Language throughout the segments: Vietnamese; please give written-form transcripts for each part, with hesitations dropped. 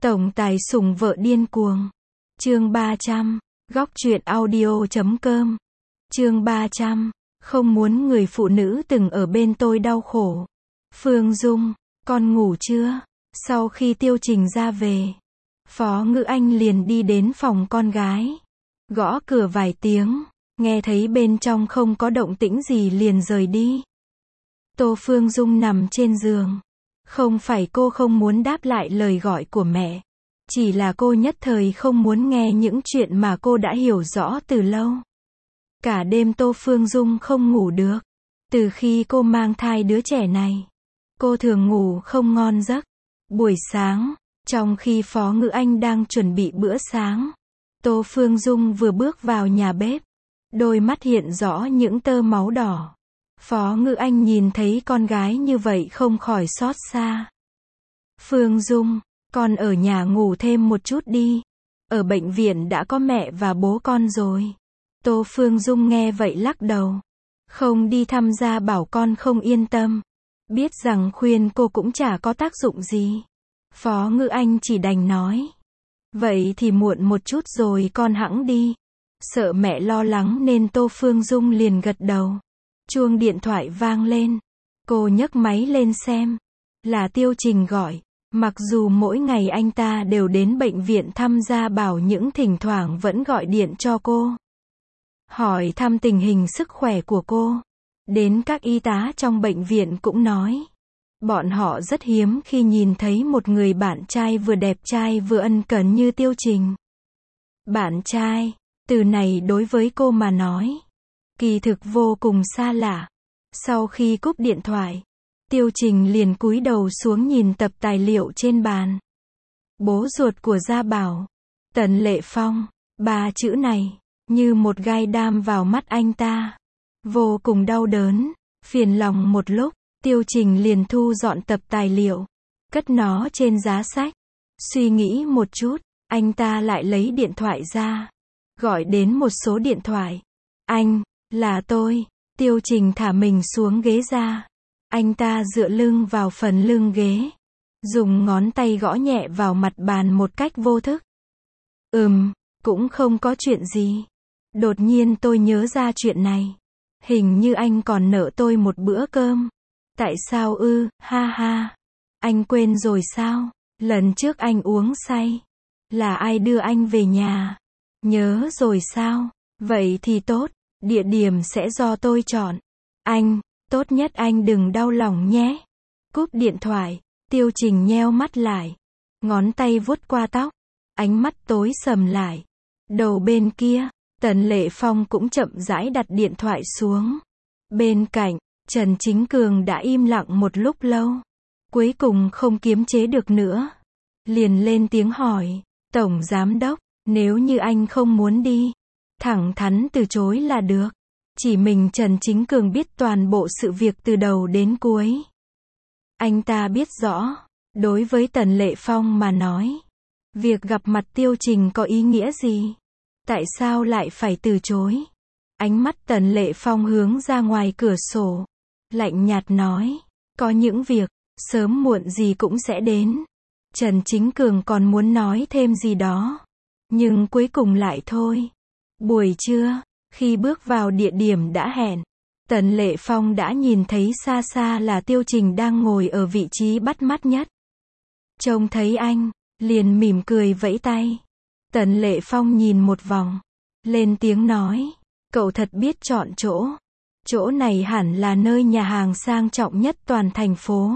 Tổng tài sủng vợ điên cuồng. Chương 300. Góc truyện audio.com. Chương 300. Không muốn người phụ nữ từng ở bên tôi đau khổ. Phương Dung, con ngủ chưa? Sau khi Tiêu Trình ra về, Phó Ngữ Anh liền đi đến phòng con gái. Gõ cửa vài tiếng, nghe thấy bên trong không có động tĩnh gì liền rời đi. Tô Phương Dung nằm trên giường. Không phải cô không muốn đáp lại lời gọi của mẹ. Chỉ là cô nhất thời không muốn nghe những chuyện mà cô đã hiểu rõ từ lâu. Cả đêm Tô Phương Dung không ngủ được. Từ khi cô mang thai đứa trẻ này, cô thường ngủ không ngon giấc. Buổi sáng, trong khi Phó Ngữ Anh đang chuẩn bị bữa sáng, Tô Phương Dung vừa bước vào nhà bếp. Đôi mắt hiện rõ những tơ máu đỏ. Phó Ngữ Anh nhìn thấy con gái như vậy không khỏi xót xa. Phương Dung, con ở nhà ngủ thêm một chút đi. Ở bệnh viện đã có mẹ và bố con rồi. Tô Phương Dung nghe vậy lắc đầu. Không đi thăm gia bảo con không yên tâm. Biết rằng khuyên cô cũng chả có tác dụng gì. Phó Ngữ Anh chỉ đành nói. Vậy thì muộn một chút rồi con hẵng đi. Sợ mẹ lo lắng nên Tô Phương Dung liền gật đầu. Chuông điện thoại vang lên. Cô nhấc máy lên xem. Là Tiêu Trình gọi. Mặc dù mỗi ngày anh ta đều đến bệnh viện thăm gia bảo nhưng thỉnh thoảng vẫn gọi điện cho cô. Hỏi thăm tình hình sức khỏe của cô. Đến các y tá trong bệnh viện cũng nói. Bọn họ rất hiếm khi nhìn thấy một người bạn trai vừa đẹp trai vừa ân cần như Tiêu Trình. Bạn trai, từ này đối với cô mà nói, kỳ thực vô cùng xa lạ. Sau khi cúp điện thoại, Tiêu Trình liền cúi đầu xuống nhìn tập tài liệu trên bàn. Bố ruột của Gia Bảo, Tần Lệ Phong, ba chữ này, như một gai đam vào mắt anh ta. Vô cùng đau đớn, phiền lòng một lúc, Tiêu Trình liền thu dọn tập tài liệu, cất nó trên giá sách. Suy nghĩ một chút, anh ta lại lấy điện thoại ra, gọi đến một số điện thoại. Anh, là tôi. Tiêu Trình thả mình xuống ghế ra. Anh ta dựa lưng vào phần lưng ghế, dùng ngón tay gõ nhẹ vào mặt bàn một cách vô thức. Cũng không có chuyện gì. Đột nhiên tôi nhớ ra chuyện này. Hình như anh còn nợ tôi một bữa cơm. Tại sao ư, ha ha. Anh quên rồi sao? Lần trước anh uống say. Là ai đưa anh về nhà? Nhớ rồi sao? Vậy thì tốt, địa điểm sẽ do tôi chọn. Anh, tốt nhất anh đừng đau lòng nhé. Cúp điện thoại, Tiêu Trình nheo mắt lại. Ngón tay vuốt qua tóc. Ánh mắt tối sầm lại. Đầu bên kia, Tần Lệ Phong cũng chậm rãi đặt điện thoại xuống. Bên cạnh, Trần Chính Cường đã im lặng một lúc lâu. Cuối cùng không kiềm chế được nữa. Liền lên tiếng hỏi, Tổng Giám Đốc, nếu như anh không muốn đi, thẳng thắn từ chối là được. Chỉ mình Trần Chính Cường biết toàn bộ sự việc từ đầu đến cuối. Anh ta biết rõ, đối với Tần Lệ Phong mà nói, việc gặp mặt Tiêu Trình có ý nghĩa gì? Tại sao lại phải từ chối? Ánh mắt Tần Lệ Phong hướng ra ngoài cửa sổ, lạnh nhạt nói, có những việc, sớm muộn gì cũng sẽ đến. Trần Chính Cường còn muốn nói thêm gì đó, nhưng cuối cùng lại thôi. Buổi trưa, khi bước vào địa điểm đã hẹn, Tần Lệ Phong đã nhìn thấy xa xa là Tiêu Trình đang ngồi ở vị trí bắt mắt nhất. Trông thấy anh, liền mỉm cười vẫy tay. Tần Lệ Phong nhìn một vòng, lên tiếng nói, cậu thật biết chọn chỗ. Chỗ này hẳn là nơi nhà hàng sang trọng nhất toàn thành phố.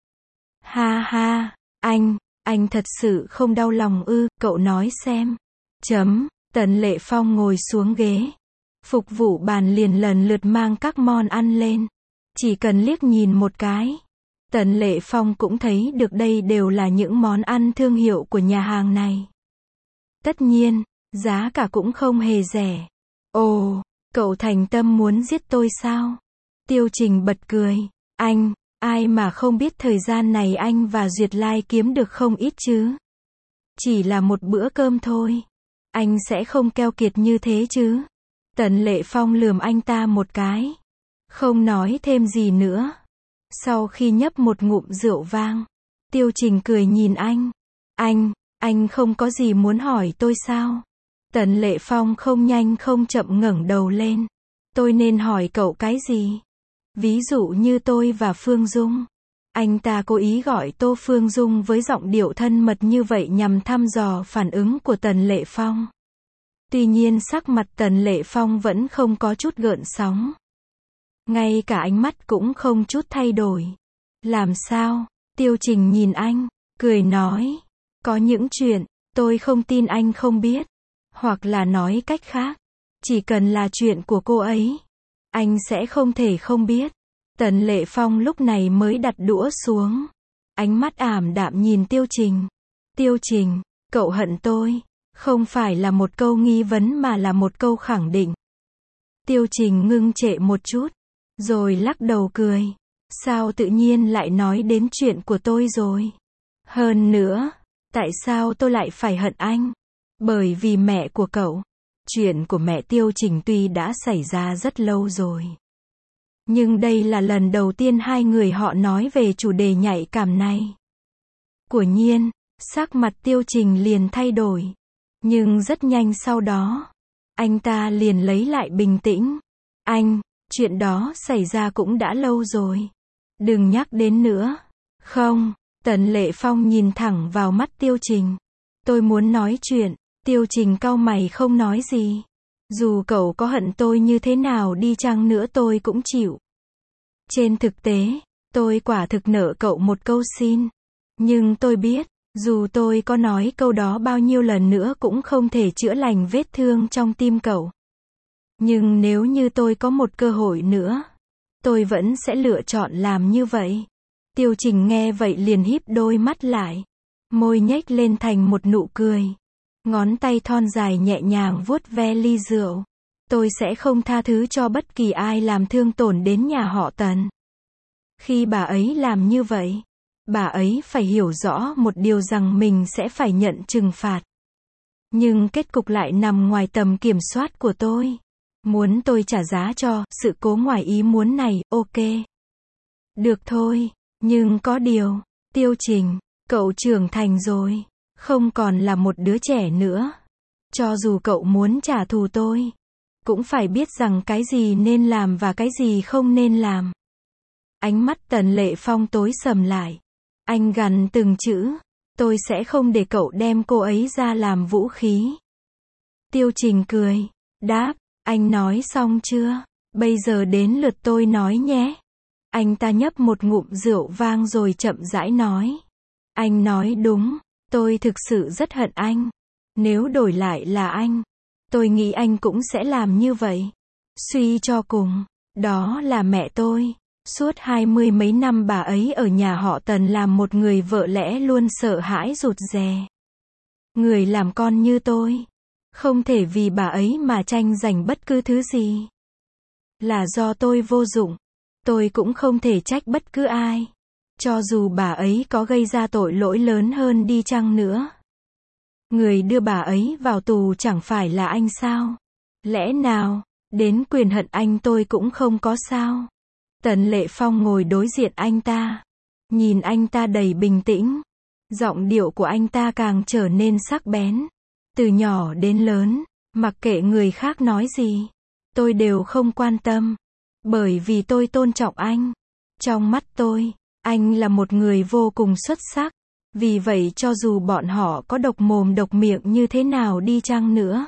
Ha ha, anh thật sự không đau lòng ư, cậu nói xem. Tần Lệ Phong ngồi xuống ghế. Phục vụ bàn liền lần lượt mang các món ăn lên. Chỉ cần liếc nhìn một cái, Tần Lệ Phong cũng thấy được đây đều là những món ăn thương hiệu của nhà hàng này. Tất nhiên, giá cả cũng không hề rẻ. Ồ, cậu thành tâm muốn giết tôi sao? Tiêu Trình bật cười. Anh, ai mà không biết thời gian này anh và Duyệt Lai kiếm được không ít chứ? Chỉ là một bữa cơm thôi. Anh sẽ không keo kiệt như thế chứ? Tần Lệ Phong lườm anh ta một cái. Không nói thêm gì nữa. Sau khi nhấp một ngụm rượu vang, Tiêu Trình cười nhìn anh. Anh không có gì muốn hỏi tôi sao? Tần Lệ Phong không nhanh không chậm ngẩng đầu lên. Tôi nên hỏi cậu cái gì? Ví dụ như tôi và Phương Dung. Anh ta cố ý gọi Tô Phương Dung với giọng điệu thân mật như vậy nhằm thăm dò phản ứng của Tần Lệ Phong. Tuy nhiên sắc mặt Tần Lệ Phong vẫn không có chút gợn sóng. Ngay cả ánh mắt cũng không chút thay đổi. Làm sao? Tiêu Trình nhìn anh, cười nói. Có những chuyện, tôi không tin anh không biết. Hoặc là nói cách khác, chỉ cần là chuyện của cô ấy, anh sẽ không thể không biết. Tần Lệ Phong lúc này mới đặt đũa xuống. Ánh mắt ảm đạm nhìn Tiêu Trình. Tiêu Trình, cậu hận tôi. Không phải là một câu nghi vấn mà là một câu khẳng định. Tiêu Trình ngưng trệ một chút, rồi lắc đầu cười. Sao tự nhiên lại nói đến chuyện của tôi rồi? Hơn nữa, tại sao tôi lại phải hận anh? Bởi vì mẹ của cậu. Chuyện của mẹ Tiêu Trình tuy đã xảy ra rất lâu rồi. Nhưng đây là lần đầu tiên hai người họ nói về chủ đề nhạy cảm này. Quả nhiên, sắc mặt Tiêu Trình liền thay đổi. Nhưng rất nhanh sau đó, anh ta liền lấy lại bình tĩnh. Anh, chuyện đó xảy ra cũng đã lâu rồi. Đừng nhắc đến nữa. Không, Tần Lệ Phong nhìn thẳng vào mắt Tiêu Trình. Tôi muốn nói chuyện. Tiêu Trình cau mày không nói gì. Dù cậu có hận tôi như thế nào đi chăng nữa tôi cũng chịu. Trên thực tế, tôi quả thực nợ cậu một câu xin. Nhưng tôi biết, dù tôi có nói câu đó bao nhiêu lần nữa cũng không thể chữa lành vết thương trong tim cậu. Nhưng nếu như tôi có một cơ hội nữa, tôi vẫn sẽ lựa chọn làm như vậy. Tiêu Trình nghe vậy liền híp đôi mắt lại. Môi nhếch lên thành một nụ cười. Ngón tay thon dài nhẹ nhàng vuốt ve ly rượu. Tôi sẽ không tha thứ cho bất kỳ ai làm thương tổn đến nhà họ Tần. Khi bà ấy làm như vậy, bà ấy phải hiểu rõ một điều rằng mình sẽ phải nhận trừng phạt. Nhưng kết cục lại nằm ngoài tầm kiểm soát của tôi. Muốn tôi trả giá cho sự cố ngoài ý muốn này, ok. Được thôi, nhưng có điều, Tiêu Trình, cậu trưởng thành rồi, không còn là một đứa trẻ nữa. Cho dù cậu muốn trả thù tôi, cũng phải biết rằng cái gì nên làm và cái gì không nên làm. Ánh mắt Tần Lệ Phong tối sầm lại. Anh gằn từng chữ. Tôi sẽ không để cậu đem cô ấy ra làm vũ khí. Tiêu Trình cười. Đáp, anh nói xong chưa? Bây giờ đến lượt tôi nói nhé. Anh ta nhấp một ngụm rượu vang rồi chậm rãi nói. Anh nói đúng, tôi thực sự rất hận anh. Nếu đổi lại là anh, tôi nghĩ anh cũng sẽ làm như vậy. Suy cho cùng, đó là mẹ tôi. Suốt 20 mấy năm bà ấy ở nhà họ Tần làm một người vợ lẽ luôn sợ hãi rụt rè. Người làm con như tôi, không thể vì bà ấy mà tranh giành bất cứ thứ gì. Là do tôi vô dụng. Tôi cũng không thể trách bất cứ ai. Cho dù bà ấy có gây ra tội lỗi lớn hơn đi chăng nữa. Người đưa bà ấy vào tù chẳng phải là anh sao? Lẽ nào, đến quyền hận anh tôi cũng không có sao? Tần Lệ Phong ngồi đối diện anh ta. Nhìn anh ta đầy bình tĩnh. Giọng điệu của anh ta càng trở nên sắc bén. Từ nhỏ đến lớn, mặc kệ người khác nói gì, tôi đều không quan tâm. Bởi vì tôi tôn trọng anh. Trong mắt tôi, anh là một người vô cùng xuất sắc. Vì vậy cho dù bọn họ có độc mồm độc miệng như thế nào đi chăng nữa,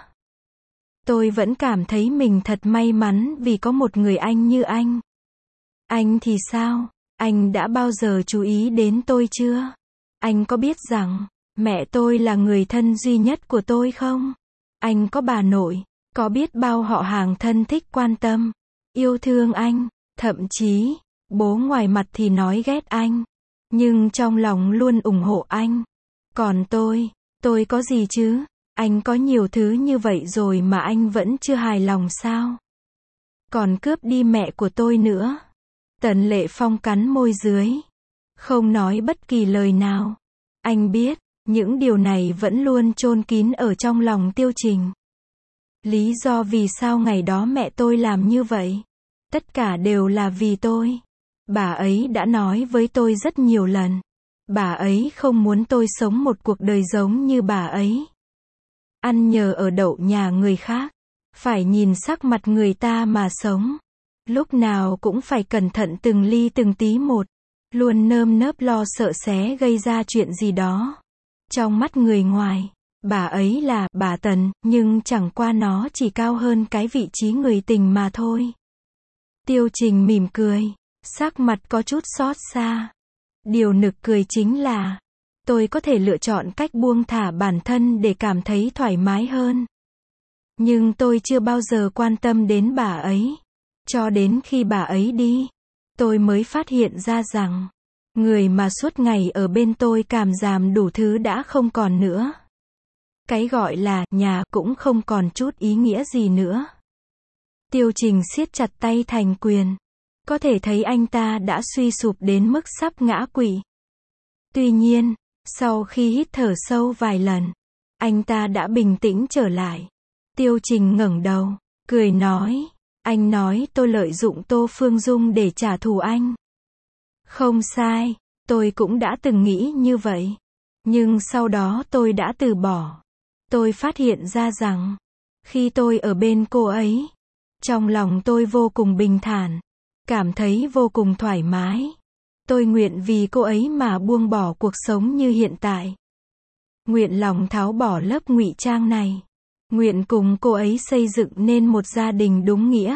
tôi vẫn cảm thấy mình thật may mắn vì có một người anh như anh. Anh thì sao? Anh đã bao giờ chú ý đến tôi chưa? Anh có biết rằng, mẹ tôi là người thân duy nhất của tôi không? Anh có bà nội, có biết bao họ hàng thân thích quan tâm, yêu thương anh, thậm chí, bố ngoài mặt thì nói ghét anh, nhưng trong lòng luôn ủng hộ anh. Còn tôi có gì chứ? Anh có nhiều thứ như vậy rồi mà anh vẫn chưa hài lòng sao? Còn cướp đi mẹ của tôi nữa. Tần Lệ Phong cắn môi dưới, không nói bất kỳ lời nào. Anh biết, những điều này vẫn luôn chôn kín ở trong lòng Tiêu Trình. Lý do vì sao ngày đó mẹ tôi làm như vậy, tất cả đều là vì tôi. Bà ấy đã nói với tôi rất nhiều lần, Bà ấy không muốn tôi sống một cuộc đời giống như bà ấy. Ăn nhờ ở đậu nhà người khác. Phải nhìn sắc mặt người ta mà sống. Lúc nào cũng phải cẩn thận từng ly từng tí một. Luôn nơm nớp lo sợ sẽ gây ra chuyện gì đó. Trong mắt người ngoài, bà ấy là bà Tần, nhưng chẳng qua nó chỉ cao hơn cái vị trí người tình mà thôi. Tiêu Trình mỉm cười, sắc mặt có chút xót xa. Điều nực cười chính là, tôi có thể lựa chọn cách buông thả bản thân để cảm thấy thoải mái hơn. Nhưng tôi chưa bao giờ quan tâm đến bà ấy. Cho đến khi bà ấy đi, tôi mới phát hiện ra rằng, người mà suốt ngày ở bên tôi cảm giảm đủ thứ đã không còn nữa. Cái gọi là nhà cũng không còn chút ý nghĩa gì nữa. Tiêu Trình siết chặt tay thành quyền. Có thể thấy anh ta đã suy sụp đến mức sắp ngã quỵ. Tuy nhiên, sau khi hít thở sâu vài lần, anh ta đã bình tĩnh trở lại. Tiêu Trình ngẩng đầu, cười nói, anh nói tôi lợi dụng Tô Phương Dung để trả thù anh. Không sai, tôi cũng đã từng nghĩ như vậy. Nhưng sau đó tôi đã từ bỏ. Tôi phát hiện ra rằng, khi tôi ở bên cô ấy, trong lòng tôi vô cùng bình thản, cảm thấy vô cùng thoải mái. Tôi nguyện vì cô ấy mà buông bỏ cuộc sống như hiện tại. Nguyện lòng tháo bỏ lớp ngụy trang này. Nguyện cùng cô ấy xây dựng nên một gia đình đúng nghĩa.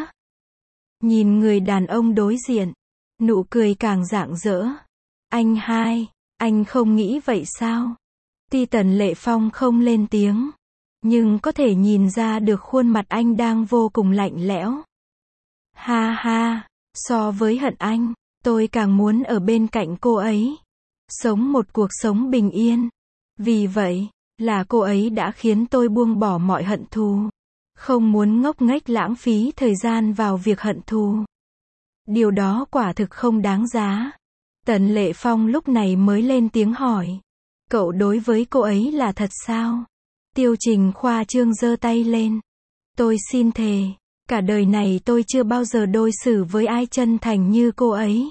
Nhìn người đàn ông đối diện, nụ cười càng rạng rỡ. Anh hai, anh không nghĩ vậy sao? Tuy Tần Lệ Phong không lên tiếng, nhưng có thể nhìn ra được khuôn mặt anh đang vô cùng lạnh lẽo. Ha ha, so với hận anh, tôi càng muốn ở bên cạnh cô ấy. Sống một cuộc sống bình yên. Vì vậy, là cô ấy đã khiến tôi buông bỏ mọi hận thù. Không muốn ngốc nghếch lãng phí thời gian vào việc hận thù. Điều đó quả thực không đáng giá. Tần Lệ Phong lúc này mới lên tiếng hỏi. Cậu đối với cô ấy là thật sao? Tiêu Trình khoa trương giơ tay lên. Tôi xin thề, cả đời này tôi chưa bao giờ đối xử với ai chân thành như cô ấy.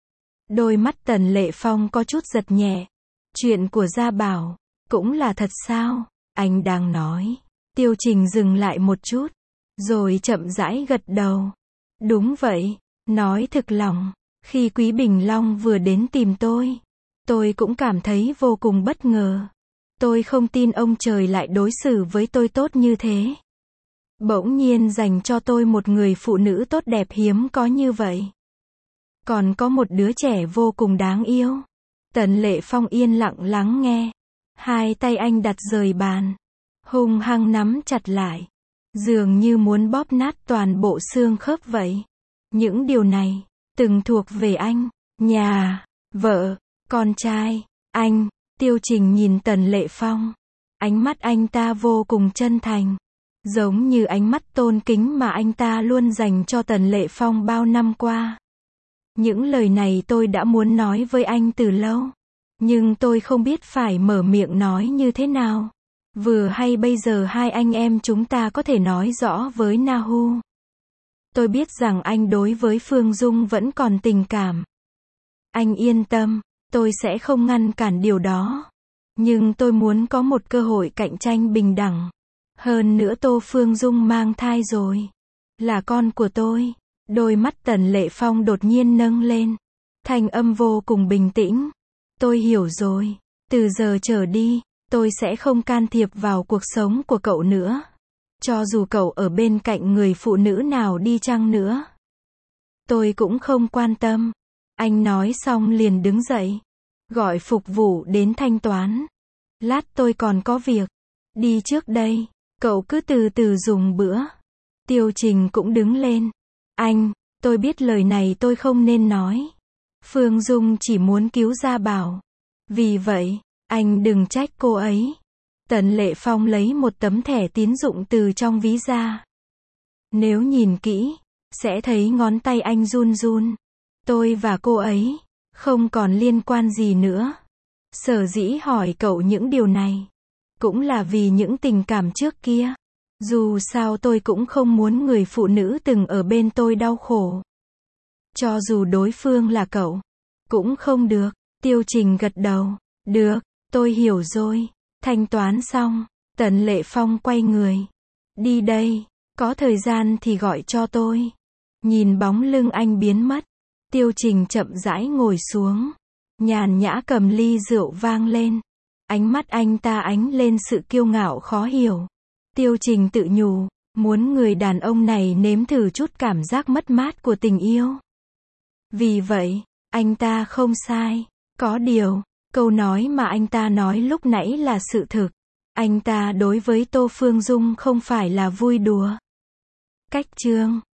Đôi mắt Tần Lệ Phong có chút giật nhẹ. Chuyện của Gia Bảo, cũng là thật sao? Anh đang nói. Tiêu Trình dừng lại một chút, rồi chậm rãi gật đầu. Đúng vậy, nói thực lòng, khi Quý Bình Long vừa đến tìm tôi cũng cảm thấy vô cùng bất ngờ. Tôi không tin ông trời lại đối xử với tôi tốt như thế. Bỗng nhiên dành cho tôi một người phụ nữ tốt đẹp hiếm có như vậy. Còn có một đứa trẻ vô cùng đáng yêu. Tần Lệ Phong yên lặng lắng nghe. Hai tay anh đặt rời bàn, hung hăng nắm chặt lại, dường như muốn bóp nát toàn bộ xương khớp vậy. Những điều này, từng thuộc về anh, nhà, vợ, con trai, anh. Tiêu Trình nhìn Tần Lệ Phong. Ánh mắt anh ta vô cùng chân thành. Giống như ánh mắt tôn kính mà anh ta luôn dành cho Tần Lệ Phong bao năm qua. Những lời này tôi đã muốn nói với anh từ lâu. Nhưng tôi không biết phải mở miệng nói như thế nào. Vừa hay bây giờ hai anh em chúng ta có thể nói rõ với Na Hu. Tôi biết rằng anh đối với Phương Dung vẫn còn tình cảm. Anh yên tâm, tôi sẽ không ngăn cản điều đó. Nhưng tôi muốn có một cơ hội cạnh tranh bình đẳng. Hơn nữa Tô Phương Dung mang thai rồi. Là con của tôi. Đôi mắt Tần Lệ Phong đột nhiên nâng lên. Thanh âm vô cùng bình tĩnh. Tôi hiểu rồi. Từ giờ trở đi, tôi sẽ không can thiệp vào cuộc sống của cậu nữa. Cho dù cậu ở bên cạnh người phụ nữ nào đi chăng nữa. Tôi cũng không quan tâm. Anh nói xong liền đứng dậy. Gọi phục vụ đến thanh toán. Lát tôi còn có việc. Đi trước đây. Cậu cứ từ từ dùng bữa. Tiêu Trình cũng đứng lên. Anh, tôi biết lời này tôi không nên nói. Phương Dung chỉ muốn cứu Gia Bảo. Vì vậy, anh đừng trách cô ấy. Tần Lệ Phong lấy một tấm thẻ tín dụng từ trong ví ra. Nếu nhìn kỹ, sẽ thấy ngón tay anh run run. Tôi và cô ấy không còn liên quan gì nữa. Sở dĩ hỏi cậu những điều này, cũng là vì những tình cảm trước kia. Dù sao tôi cũng không muốn người phụ nữ từng ở bên tôi đau khổ. Cho dù đối phương là cậu, cũng không được. Tiêu Trình gật đầu. Được, tôi hiểu rồi. Thanh toán xong, Tần Lệ Phong quay người. Đi đây, có thời gian thì gọi cho tôi. Nhìn bóng lưng anh biến mất, Tiêu Trình chậm rãi ngồi xuống. Nhàn nhã cầm ly rượu vang lên. Ánh mắt anh ta ánh lên sự kiêu ngạo khó hiểu. Tiêu Trình tự nhủ, muốn người đàn ông này nếm thử chút cảm giác mất mát của tình yêu. Vì vậy, anh ta không sai. Có điều, câu nói mà anh ta nói lúc nãy là sự thực. Anh ta đối với Tô Phương Dung không phải là vui đùa. Cách chương